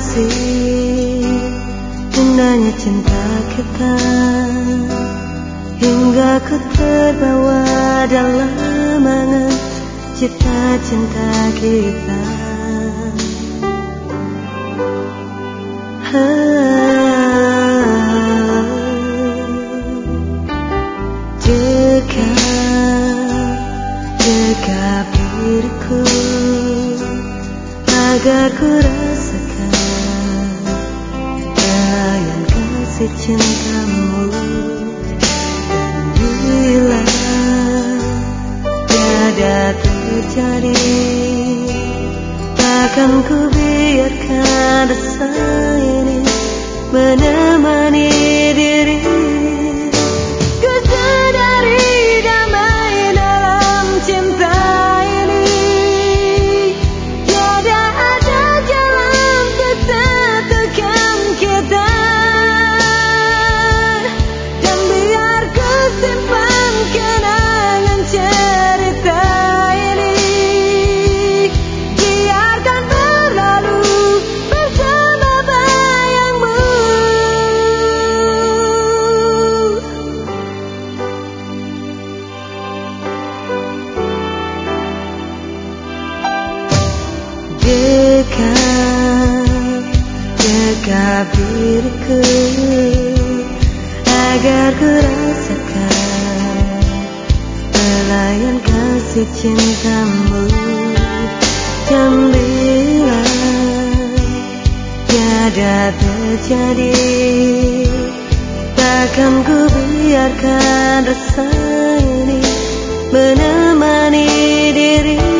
kasih, indahnya cinta kita, hingga ku terbawa dalam angan cita-cinta kita. Dekap diriku agar ku rasakan belayan kasih cintamu. Dan bila tiada terjadi, takkan ku biarkan rasa ini menemani diri. Ku sadari damai dalam cinta ini, tiada ada jalan tersatukan kita. Dan biar ku simpan kenangan cerita ini, biarkan berlalu bersama bayangmu. Dekap diriku agar ku rasakan belayan kasih cintamu. Dan bila tiada terjadi, takkan ku biarkan rasa ini menemani diri.